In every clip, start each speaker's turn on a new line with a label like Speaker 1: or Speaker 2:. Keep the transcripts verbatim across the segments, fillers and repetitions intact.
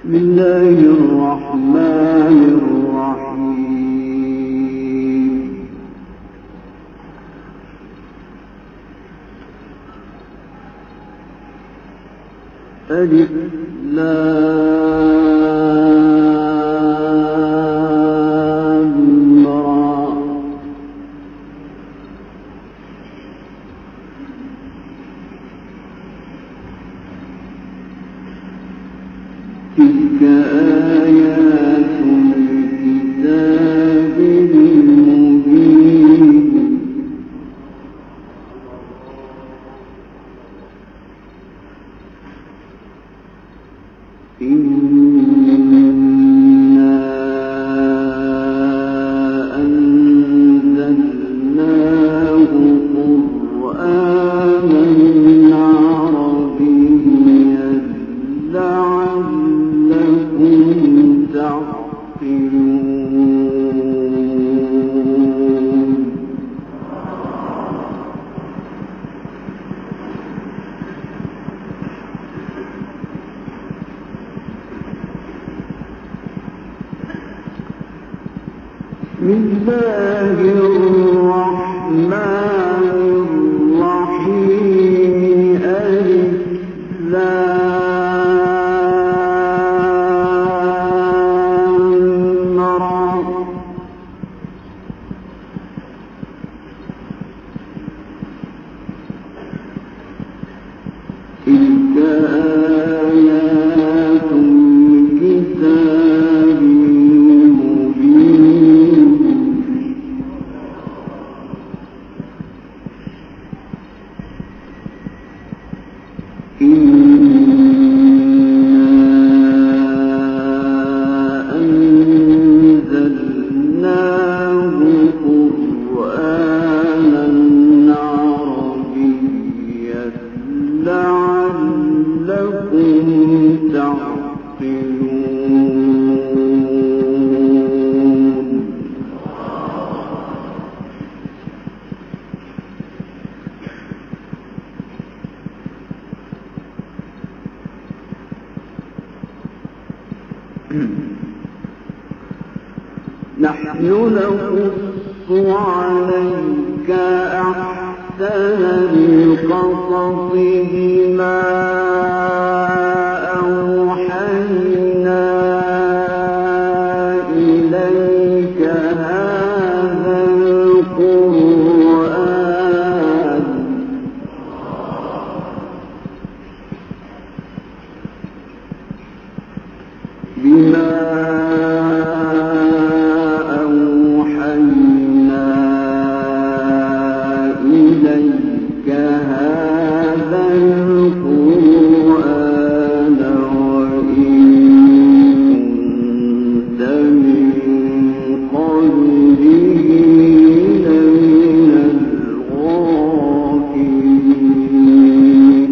Speaker 1: بسم الله الرحمن الرحيم. ألف لام را تلك آيات الكتاب المبين. إنا أنزلناه قرآنا عربيا لعلكم تعقلون. بسم الله الرحمن الرحيم. ألف لام را تلك آيات الكتاب المبين. إنا أنزلناه قرآنا عربيا لعلكم تعقلون. نحن نقص عليك أحسن القصص بما أوحينا إليك هذا القرآن بما أوحينا إليك هذا القرآن وإن كنت من قبله لمن الغافلين.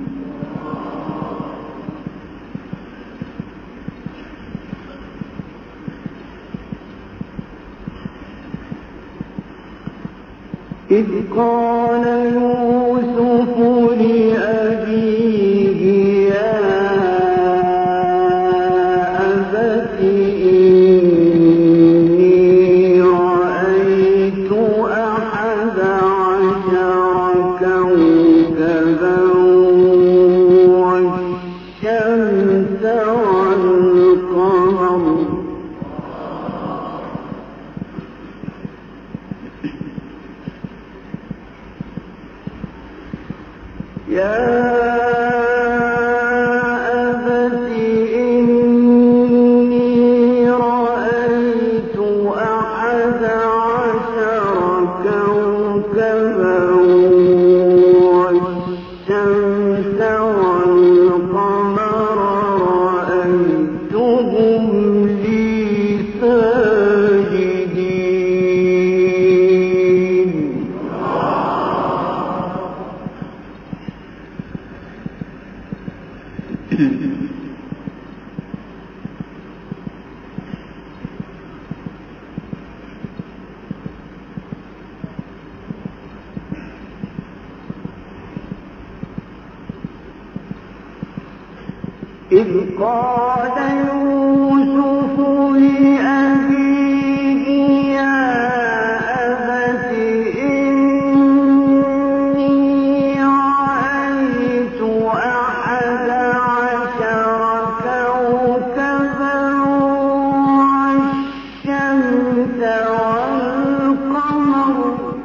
Speaker 1: إذ قال يوسف لأبيه يا أبت إني رأيت أحد عشر كوكبا والشمس والقمر يا أبت إني رأيت أحد عشر كوكبا والشمس والقمر رأيتهم لي ساجدين. إذ قال يوسف لأبيه يا أبت إني رأيت أحد عشر كوكبا والشمس والقمر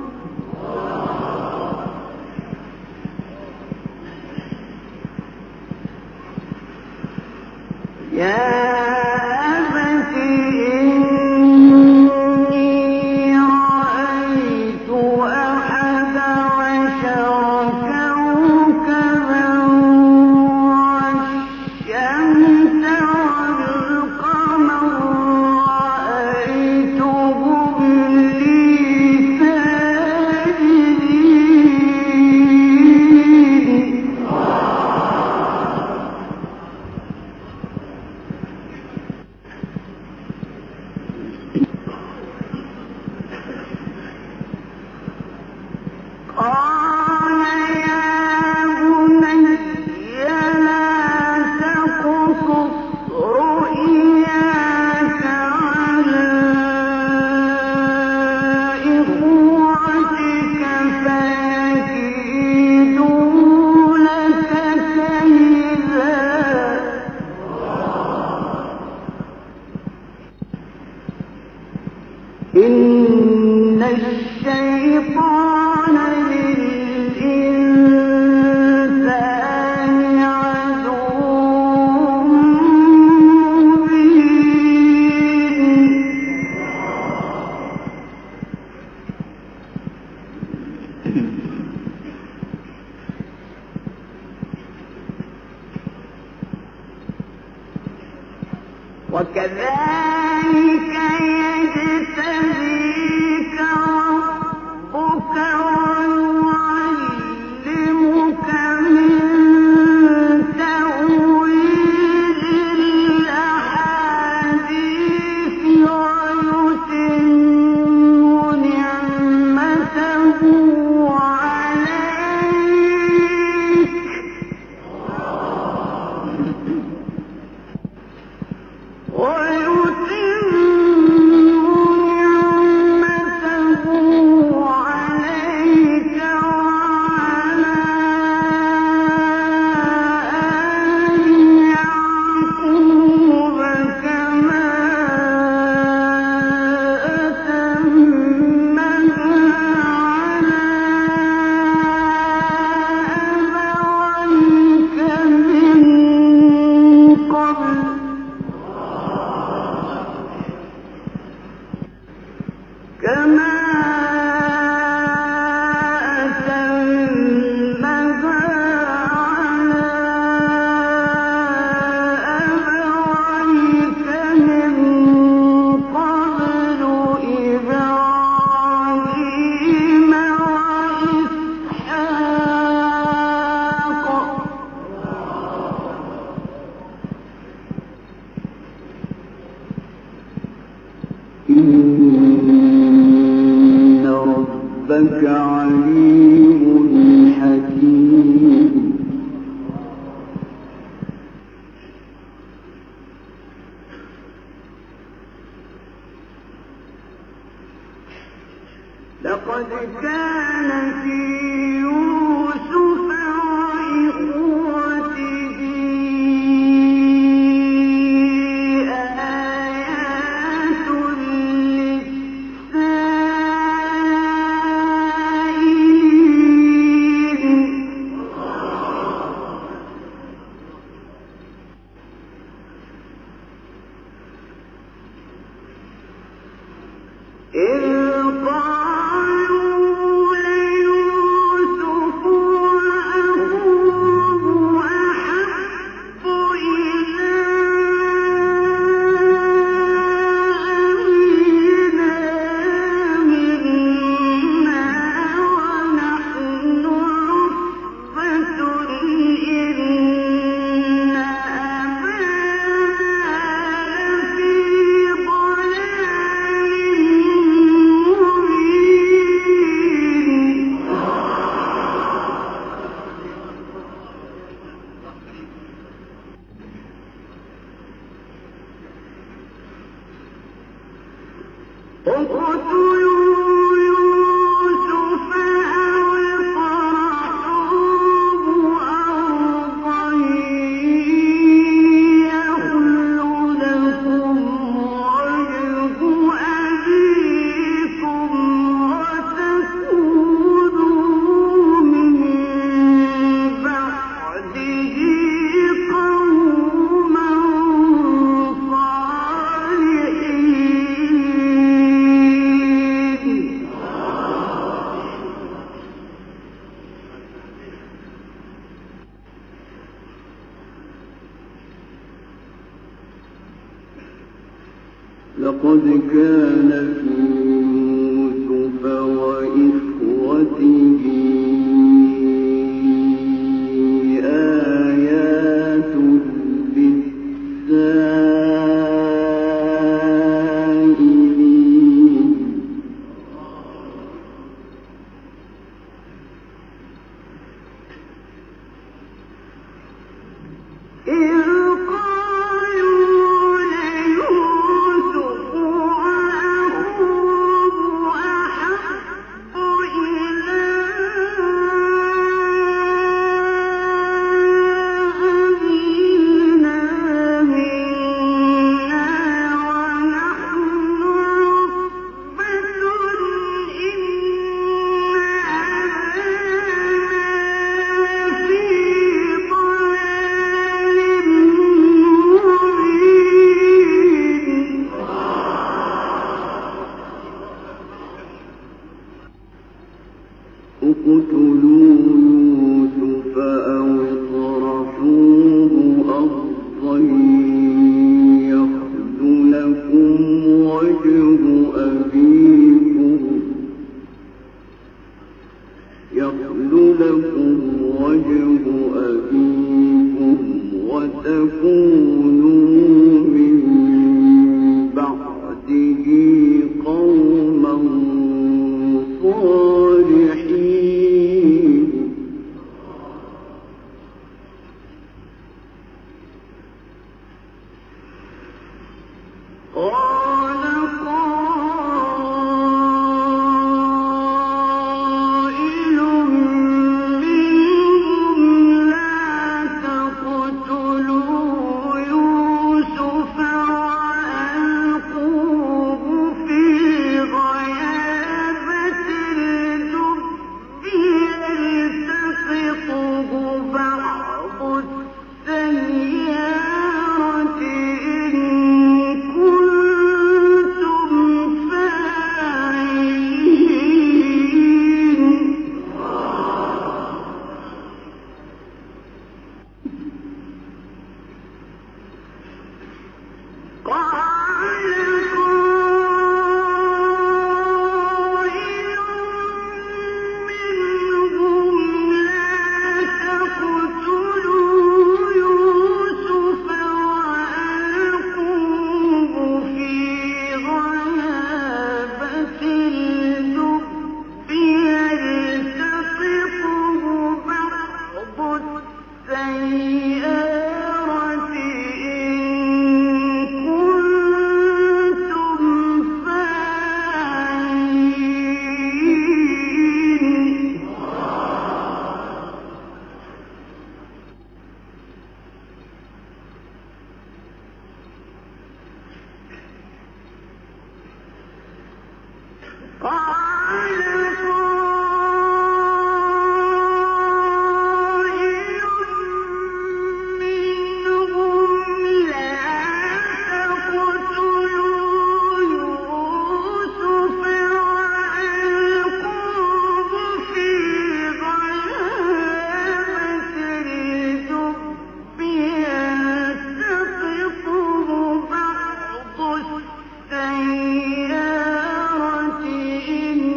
Speaker 1: يا أبت إني رأيت أحد عشر كوكبا والشمس والقمر رأيتهم لي ساجدين قال يا بني لا تقصص رؤياك على إخوتك فيكيدوا لك كيدا إن الشيطان للإنسان عدو مبين وكذلك يجتبيك ربك ويعلمك من تأويل الأحاديث ويتم نعمته عليك ويتم نعمته عليك وعلى آل يعقوب كما أتمها على أبويك من قبل كما أتمها على أبويك من قبل إبراهيم وإسحاق إن ربك عليم حكيم لقد كان في يوسف وإخوته آيات للسائلين إذ قالوا ليوسف لقد كان في يوسف وإخوته آيات للسائلين إذ قالوا ليوسف وأخوه أحب إلى أبينا منا ونحن عصبة إن أبانا لفي ضلال مبين اقتلوا يوسف أو اطرحوه أرضا يخل لكم وجه أبيكم يخل لكم وجه أبيكم وتكونوا من بعده قوما صالحين قال قائل منهم لا تقتلوا يوسف وألقوه في غيابة الجب يلتقطه بعض السيارة إن كنتم فاعلين قال قائل منهم لا تقتلوا يوسف وألقوه في غيابة الجب يلتقطه بعض السيارة إن كنتم فاعلين قال قائل منهم لا تقتلوا يوسف وألقوه في غيابة الجب يلتقطه بعض السيارة إن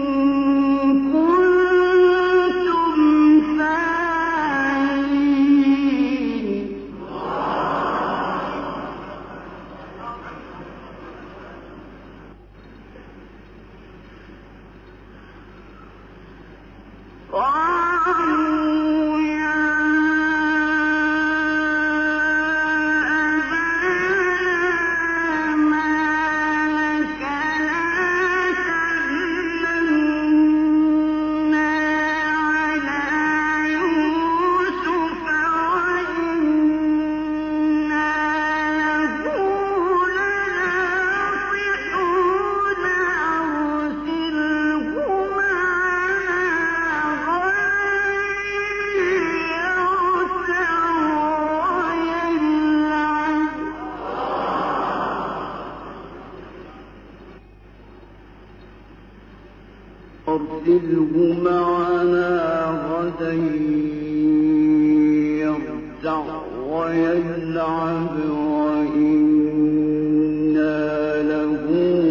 Speaker 2: أرسله معنا غدا يرتع ويلعب وإنا له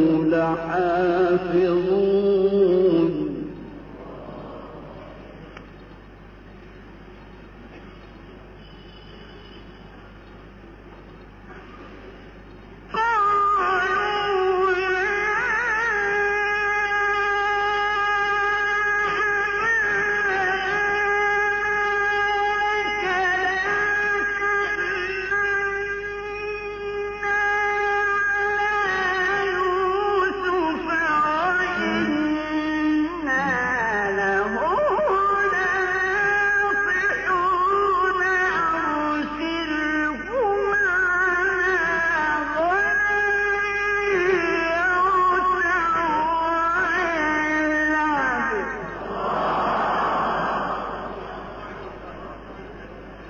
Speaker 2: لحافظون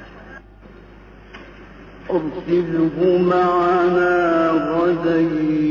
Speaker 2: أرسله معنا غدا